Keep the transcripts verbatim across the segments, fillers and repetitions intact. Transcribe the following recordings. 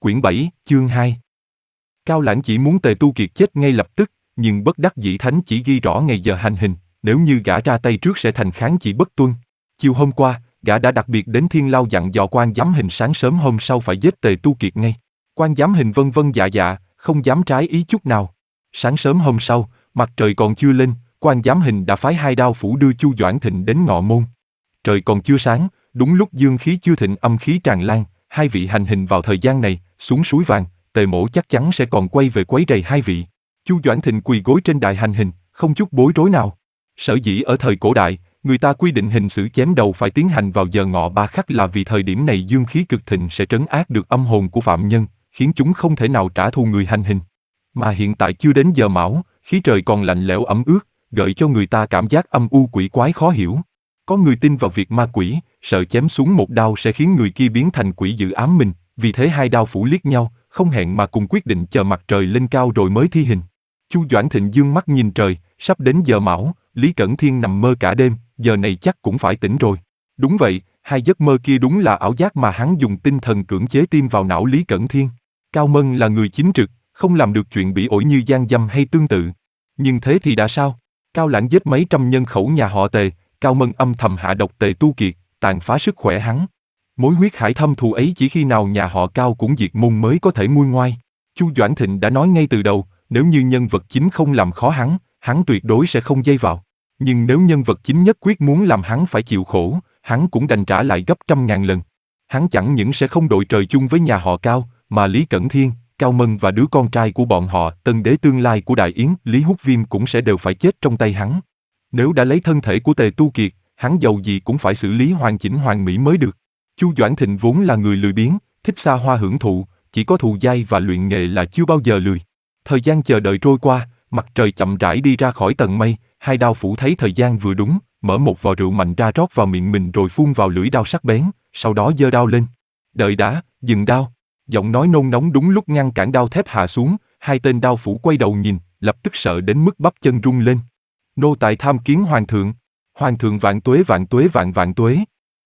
Quyển bảy, chương hai. Cao Lãng chỉ muốn Tề Tu Kiệt chết ngay lập tức, nhưng bất đắc dĩ thánh chỉ ghi rõ ngày giờ hành hình, nếu như gã ra tay trước sẽ thành kháng chỉ bất tuân. Chiều hôm qua, gã đã đặc biệt đến Thiên Lao dặn dò quan giám hình sáng sớm hôm sau phải giết Tề Tu Kiệt ngay. Quan giám hình vân vân dạ dạ, không dám trái ý chút nào. Sáng sớm hôm sau, mặt trời còn chưa lên, quan giám hình đã phái hai đao phủ đưa Chu Doãn Thịnh đến ngọ môn. Trời còn chưa sáng, đúng lúc dương khí chưa thịnh âm khí tràn lan, hai vị hành hình vào thời gian này, xuống suối vàng, Tề Mỗ chắc chắn sẽ còn quay về quấy rầy hai vị. Chu Doãn Thịnh quỳ gối trên đài hành hình, không chút bối rối nào. Sở dĩ ở thời cổ đại, người ta quy định hình xử chém đầu phải tiến hành vào giờ ngọ ba khắc là vì thời điểm này dương khí cực thịnh sẽ trấn áp được âm hồn của phạm nhân, khiến chúng không thể nào trả thù người hành hình. Mà hiện tại chưa đến giờ mão, khí trời còn lạnh lẽo ẩm ướt, gợi cho người ta cảm giác âm u quỷ quái khó hiểu. Có người tin vào việc ma quỷ, sợ chém xuống một đao sẽ khiến người kia biến thành quỷ dữ ám mình, vì thế hai đao phủ liếc nhau, không hẹn mà cùng quyết định chờ mặt trời lên cao rồi mới thi hình. Chu Doãn Thịnh dương mắt nhìn trời, sắp đến giờ mão, Lý Cẩn Thiên nằm mơ cả đêm, giờ này chắc cũng phải tỉnh rồi. Đúng vậy, hai giấc mơ kia đúng là ảo giác mà hắn dùng tinh thần cưỡng chế tiêm vào não Lý Cẩn Thiên. Cao Mân là người chính trực, không làm được chuyện bỉ ổi như gian dâm hay tương tự. Nhưng thế thì đã sao? Cao Lãng giết mấy trăm nhân khẩu nhà họ Tề, Cao Mân âm thầm hạ độc Tề Tu Kiệt, tàn phá sức khỏe hắn. Mối huyết hải thâm thù ấy chỉ khi nào nhà họ Cao cũng diệt môn mới có thể nguôi ngoai. Chu Doãn Thịnh đã nói ngay từ đầu, nếu như nhân vật chính không làm khó hắn, hắn tuyệt đối sẽ không dây vào. Nhưng nếu nhân vật chính nhất quyết muốn làm hắn phải chịu khổ, hắn cũng đành trả lại gấp trăm ngàn lần. Hắn chẳng những sẽ không đội trời chung với nhà họ Cao, mà Lý Cẩn Thiên, Cao Mân và đứa con trai của bọn họ, tân đế tương lai của Đại Yến, Lý Húc Viêm cũng sẽ đều phải chết trong tay hắn. Nếu đã lấy thân thể của Tề Tu Kiệt, hắn dầu gì cũng phải xử lý hoàn chỉnh hoàn mỹ mới được. Chu Doãn Thịnh vốn là người lười biếng, thích xa hoa hưởng thụ, chỉ có thù dai và luyện nghệ là chưa bao giờ lười. Thời gian chờ đợi trôi qua, mặt trời chậm rãi đi ra khỏi tầng mây, hai đao phủ thấy thời gian vừa đúng, mở một vò rượu mạnh ra rót vào miệng mình rồi phun vào lưỡi đao sắc bén, sau đó giơ đao lên. Đợi đã, dừng đao. Giọng nói nôn nóng đúng lúc ngăn cản đao thép hạ xuống, hai tên đao phủ quay đầu nhìn, lập tức sợ đến mức bắp chân rung lên. Nô tài tham kiến hoàng thượng. Hoàng thượng vạn tuế vạn tuế vạn vạn tuế.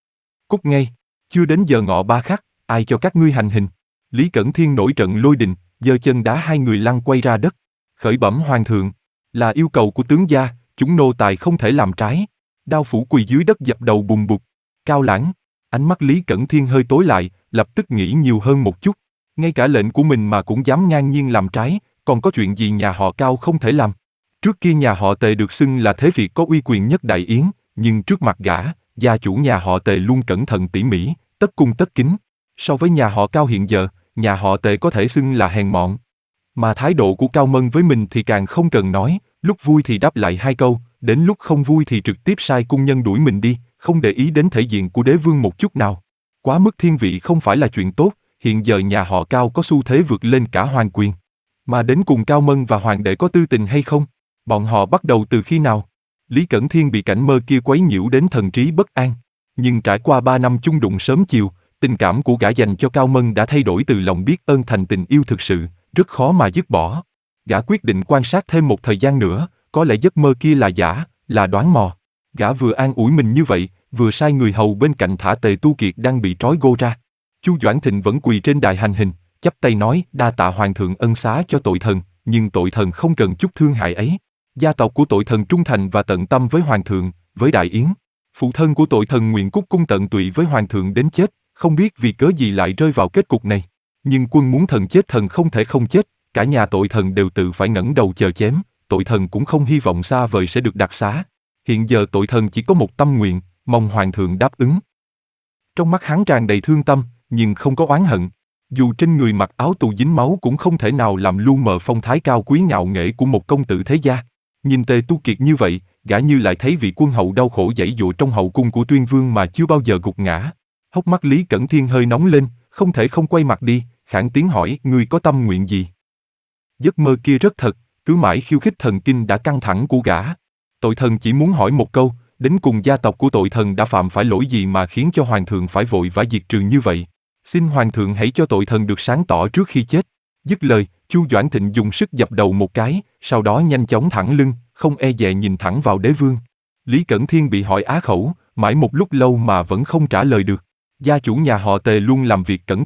Cút ngay, chưa đến giờ ngọ ba khắc, ai cho các ngươi hành hình? Lý Cẩn Thiên nổi trận lôi đình, giơ chân đá hai người lăn quay ra đất. Khởi bẩm hoàng thượng, là yêu cầu của tướng gia, chúng nô tài không thể làm trái. Đao phủ quỳ dưới đất dập đầu bùng bục. Cao Lãng, ánh mắt Lý Cẩn Thiên hơi tối lại, lập tức nghĩ nhiều hơn một chút. Ngay cả lệnh của mình mà cũng dám ngang nhiên làm trái, còn có chuyện gì nhà họ Cao không thể làm? Trước kia nhà họ Tề được xưng là thế Việt có uy quyền nhất Đại Yến, nhưng trước mặt gã, gia chủ nhà họ Tề luôn cẩn thận tỉ mỉ, tất cung tất kính. So với nhà họ Cao hiện giờ, nhà họ Tề có thể xưng là hèn mọn. Mà thái độ của Cao Mân với mình thì càng không cần nói, lúc vui thì đáp lại hai câu, đến lúc không vui thì trực tiếp sai cung nhân đuổi mình đi, không để ý đến thể diện của đế vương một chút nào. Quá mức thiên vị không phải là chuyện tốt, hiện giờ nhà họ Cao có xu thế vượt lên cả hoàng quyền. Mà đến cùng Cao Mân và hoàng đệ có tư tình hay không? Bọn họ bắt đầu từ khi nào? Lý Cẩn Thiên bị cảnh mơ kia quấy nhiễu đến thần trí bất an. Nhưng trải qua ba năm chung đụng sớm chiều, tình cảm của gã dành cho Cao Mân đã thay đổi từ lòng biết ơn thành tình yêu thực sự, rất khó mà dứt bỏ. Gã quyết định quan sát thêm một thời gian nữa, có lẽ giấc mơ kia là giả, là đoán mò. Gã vừa an ủi mình như vậy, vừa sai người hầu bên cạnh thả Tề Tu Kiệt đang bị trói gô ra. Chu Doãn Thịnh vẫn quỳ trên đài hành hình, chắp tay nói đa tạ hoàng thượng ân xá cho tội thần, nhưng tội thần không cần chút thương hại ấy. Gia tộc của tội thần trung thành và tận tâm với hoàng thượng, với Đại Yến. Phụ thân của tội thần nguyện cúc cung tận tụy với hoàng thượng đến chết, không biết vì cớ gì lại rơi vào kết cục này. Nhưng quân muốn thần chết thần không thể không chết, cả nhà tội thần đều tự phải ngẩng đầu chờ chém, tội thần cũng không hy vọng xa vời sẽ được đặc xá. Hiện giờ tội thần chỉ có một tâm nguyện, mong hoàng thượng đáp ứng. Trong mắt hắn tràn đầy thương tâm, nhưng không có oán hận. Dù trên người mặc áo tù dính máu cũng không thể nào làm lu mờ phong thái cao quý ngạo nghễ của một công tử thế gia. Nhìn Tề Tu Kiệt như vậy, gã như lại thấy vị quân hậu đau khổ giãy giụa trong hậu cung của Tuyên Vương mà chưa bao giờ gục ngã. Hốc mắt Lý Cẩn Thiên hơi nóng lên, không thể không quay mặt đi, khản tiếng hỏi, ngươi có tâm nguyện gì? Giấc mơ kia rất thật, cứ mãi khiêu khích thần kinh đã căng thẳng của gã. Tội thần chỉ muốn hỏi một câu, đến cùng gia tộc của tội thần đã phạm phải lỗi gì mà khiến cho hoàng thượng phải vội vã diệt trừ như vậy? Xin hoàng thượng hãy cho tội thần được sáng tỏ trước khi chết. Dứt lời, Chu Doãn Thịnh dùng sức dập đầu một cái, sau đó nhanh chóng thẳng lưng, không e dè nhìn thẳng vào đế vương. Lý Cẩn Thiên bị hỏi á khẩu, mãi một lúc lâu mà vẫn không trả lời được. Gia chủ nhà họ Tề luôn làm việc cẩn thận,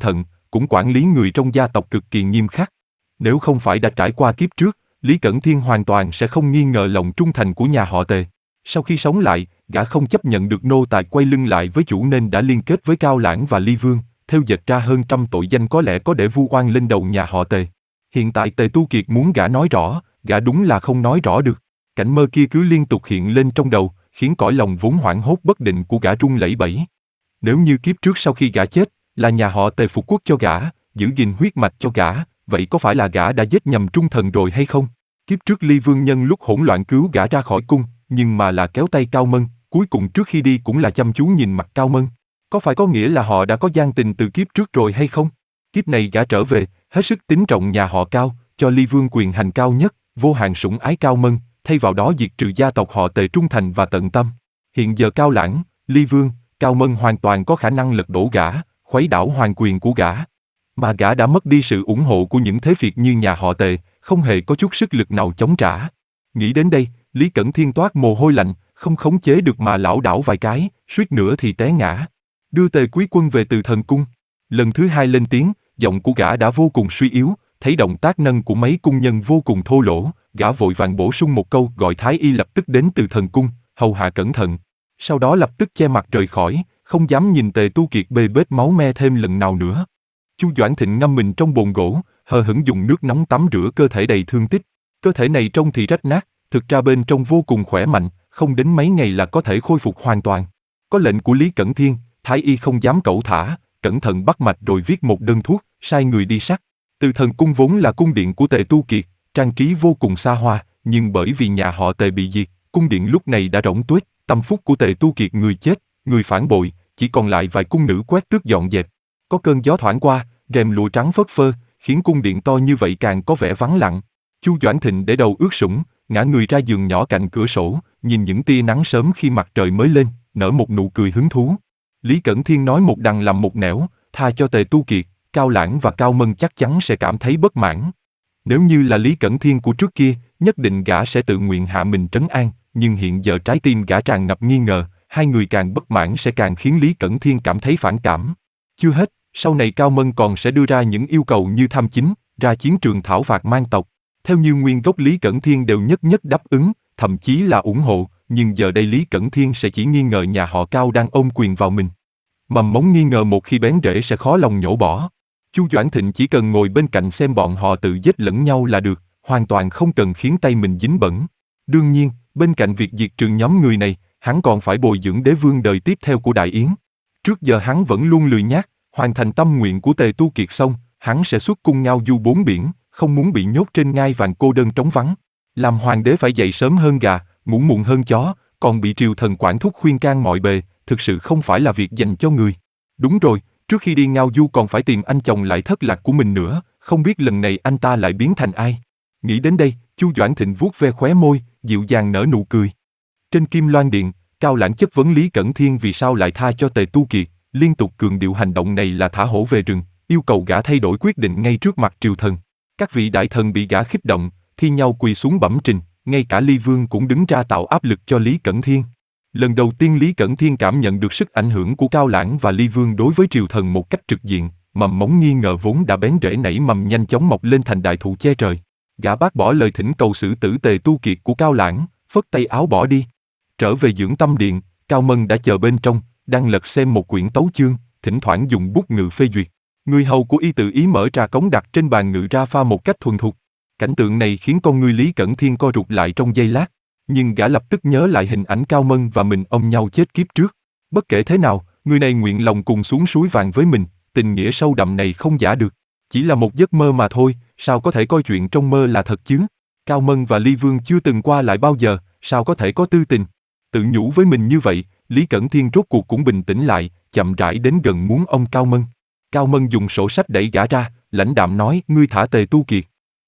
cũng quản lý người trong gia tộc cực kỳ nghiêm khắc. Nếu không phải đã trải qua kiếp trước, Lý Cẩn Thiên hoàn toàn sẽ không nghi ngờ lòng trung thành của nhà họ Tề. Sau khi sống lại, gã không chấp nhận được nô tài quay lưng lại với chủ nên đã liên kết với Cao Lãng và Ly Vương, theo dệt ra hơn trăm tội danh có lẽ có để vu oan lên đầu nhà họ Tề. Hiện tại Tề Tu Kiệt muốn gã nói rõ, gã đúng là không nói rõ được. Cảnh mơ kia cứ liên tục hiện lên trong đầu, khiến cõi lòng vốn hoảng hốt bất định của gã rung lẩy bẩy. Nếu như kiếp trước sau khi gã chết, là nhà họ Tề phục quốc cho gã, giữ gìn huyết mạch cho gã, vậy có phải là gã đã giết nhầm trung thần rồi hay không? Kiếp trước Ly Vương nhân lúc hỗn loạn cứu gã ra khỏi cung, nhưng mà là kéo tay Cao Mân, cuối cùng trước khi đi cũng là chăm chú nhìn mặt Cao Mân. Có phải có nghĩa là họ đã có gian tình từ kiếp trước rồi hay không? Kiếp này gã trở về, hết sức tín trọng nhà họ Cao, cho Ly Vương quyền hành cao nhất, vô hạn sủng ái Cao Mân, thay vào đó diệt trừ gia tộc họ Tề trung thành và tận tâm. Hiện giờ Cao Lãng, Ly Vương, Cao Mân hoàn toàn có khả năng lật đổ gã, khuấy đảo hoàng quyền của gã. Mà gã đã mất đi sự ủng hộ của những thế phiệt như nhà họ Tề, không hề có chút sức lực nào chống trả. Nghĩ đến đây, Lý Cẩn Thiên toát mồ hôi lạnh, không khống chế được mà lảo đảo vài cái, suýt nữa thì té ngã. Đưa Tề Quý Quân về từ thần cung. Lần thứ hai lên tiếng, giọng của gã đã vô cùng suy yếu, thấy động tác nâng của mấy cung nhân vô cùng thô lỗ, gã vội vàng bổ sung một câu gọi Thái Y lập tức đến từ thần cung, hầu hạ cẩn thận. Sau đó lập tức che mặt rời khỏi, không dám nhìn Tề Tu Kiệt bê bết máu me thêm lần nào nữa. Chu Doãn Thịnh ngâm mình trong bồn gỗ, hờ hững dùng nước nóng tắm rửa cơ thể đầy thương tích. Cơ thể này trông thì rách nát, thực ra bên trong vô cùng khỏe mạnh, không đến mấy ngày là có thể khôi phục hoàn toàn. Có lệnh của Lý Cẩn Thiên, Thái Y không dám cẩu thả, cẩn thận bắt mạch rồi viết một đơn thuốc, sai người đi sắc. Từ thần cung vốn là cung điện của Tề Tu Kiệt, trang trí vô cùng xa hoa, nhưng bởi vì nhà họ Tề bị diệt, cung điện lúc này đã rỗng tuếch, tâm phúc của Tề Tu Kiệt người chết, người phản bội, chỉ còn lại vài cung nữ quét tước dọn dẹp. Có cơn gió thoảng qua, rèm lụa trắng phất phơ, khiến cung điện to như vậy càng có vẻ vắng lặng. Chu Doãn Thịnh để đầu ướt sũng, ngã người ra giường nhỏ cạnh cửa sổ, nhìn những tia nắng sớm khi mặt trời mới lên, nở một nụ cười hứng thú. Lý Cẩn Thiên nói một đằng làm một nẻo, tha cho Tề Tu Kiệt, Cao Lãng và Cao Mân chắc chắn sẽ cảm thấy bất mãn. Nếu như là Lý Cẩn Thiên của trước kia, nhất định gã sẽ tự nguyện hạ mình trấn an, nhưng hiện giờ trái tim gã tràn ngập nghi ngờ, hai người càng bất mãn sẽ càng khiến Lý Cẩn Thiên cảm thấy phản cảm. Chưa hết, sau này Cao Mân còn sẽ đưa ra những yêu cầu như tham chính, ra chiến trường thảo phạt man tộc. Theo như nguyên gốc Lý Cẩn Thiên đều nhất nhất đáp ứng, thậm chí là ủng hộ, nhưng giờ đây Lý Cẩn Thiên sẽ chỉ nghi ngờ nhà họ Cao đang ôm quyền vào mình. Mầm mống nghi ngờ một khi bén rễ sẽ khó lòng nhổ bỏ. Chu Doãn Thịnh chỉ cần ngồi bên cạnh xem bọn họ tự giết lẫn nhau là được, hoàn toàn không cần khiến tay mình dính bẩn. Đương nhiên, bên cạnh việc diệt trừ nhóm người này, hắn còn phải bồi dưỡng đế vương đời tiếp theo của Đại Yến. Trước giờ hắn vẫn luôn lười nhác, hoàn thành tâm nguyện của Tề Tu Kiệt xong, hắn sẽ xuất cung ngao du bốn biển, không muốn bị nhốt trên ngai vàng cô đơn trống vắng. Làm hoàng đế phải dậy sớm hơn gà, ngủ muộn hơn chó, còn bị triều thần quản thúc khuyên can mọi bề, thực sự không phải là việc dành cho người. Đúng rồi, trước khi đi ngao du còn phải tìm anh chồng lại thất lạc của mình nữa, không biết lần này anh ta lại biến thành ai. Nghĩ đến đây, Chu Doãn Thịnh vuốt ve khóe môi, dịu dàng nở nụ cười. Trên Kim Loan Điện, Cao Lãng chất vấn Lý Cẩn Thiên vì sao lại tha cho Tề Tu Kiệt, liên tục cường điệu hành động này là thả hổ về rừng, yêu cầu gã thay đổi quyết định ngay trước mặt triều thần. Các vị đại thần bị gã khích động, thi nhau quỳ xuống bẩm trình, ngay cả Ly Vương cũng đứng ra tạo áp lực cho Lý Cẩn Thiên. Lần đầu tiên Lý Cẩn Thiên cảm nhận được sức ảnh hưởng của Cao Lãng và Ly Vương đối với triều thần một cách trực diện, mầm mống nghi ngờ vốn đã bén rễ nảy mầm nhanh chóng mọc lên thành đại thụ che trời. Gã bác bỏ lời thỉnh cầu xử tử Tề Tu Kiệt của Cao Lãng, phất tay áo bỏ đi. Trở về dưỡng tâm điện, Cao Mân đã chờ bên trong, đang lật xem một quyển tấu chương, thỉnh thoảng dùng bút ngự phê duyệt. Người hầu của y tự ý mở trà cống đặt trên bàn ngự ra pha một cách thuần thục. Cảnh tượng này khiến con ngươi Lý Cẩn Thiên co rụt lại trong giây lát, nhưng gã lập tức nhớ lại hình ảnh Cao Mân và mình ôm nhau chết kiếp trước. Bất kể thế nào, người này nguyện lòng cùng xuống suối vàng với mình, tình nghĩa sâu đậm này không giả được. Chỉ là một giấc mơ mà thôi, sao có thể coi chuyện trong mơ là thật chứ? Cao Mân và Ly Vương chưa từng qua lại bao giờ, sao có thể có tư tình? Tự nhủ với mình như vậy, Lý Cẩn Thiên rốt cuộc cũng bình tĩnh lại, chậm rãi đến gần muốn ôm Cao Mân. Cao Mân dùng sổ sách đẩy gã ra, lãnh đạm nói, ngươi thả Tề Tu Kiệt.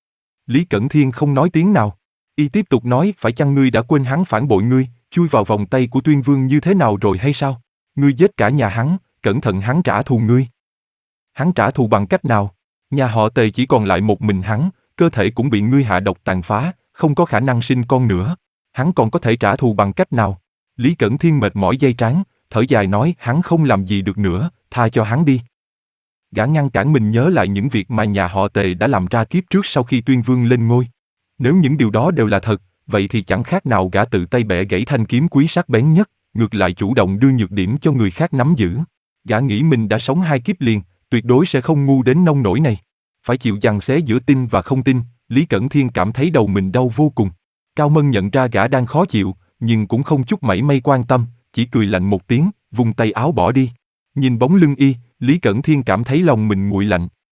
Lý Cẩn Thiên không nói tiếng nào. Y tiếp tục nói, phải chăng ngươi đã quên hắn phản bội ngươi, chui vào vòng tay của Tuyên Vương như thế nào rồi hay sao? Ngươi giết cả nhà hắn, cẩn thận hắn trả thù ngươi. Hắn trả thù bằng cách nào? Nhà họ Tề chỉ còn lại một mình hắn, cơ thể cũng bị ngươi hạ độc tàn phá, không có khả năng sinh con nữa. Hắn còn có thể trả thù bằng cách nào? Lý Cẩn Thiên mệt mỏi dây trán, thở dài nói, hắn không làm gì được nữa, tha cho hắn đi. Gã ngăn cản mình nhớ lại những việc mà nhà họ Tề đã làm ra kiếp trước sau khi Tuyên Vương lên ngôi. Nếu những điều đó đều là thật, vậy thì chẳng khác nào gã tự tay bẻ gãy thanh kiếm quý sắc bén nhất, ngược lại chủ động đưa nhược điểm cho người khác nắm giữ. Gã nghĩ mình đã sống hai kiếp liền, tuyệt đối sẽ không ngu đến nông nỗi này. Phải chịu giằng xé giữa tin và không tin, Lý Cẩn Thiên cảm thấy đầu mình đau vô cùng. Cao Mân nhận ra gã đang khó chịu, nhưng cũng không chút mảy may quan tâm, chỉ cười lạnh một tiếng, vung tay áo bỏ đi. Nhìn bóng lưng y, Lý Cẩn Thiên cảm thấy lòng mình nguội lạnh.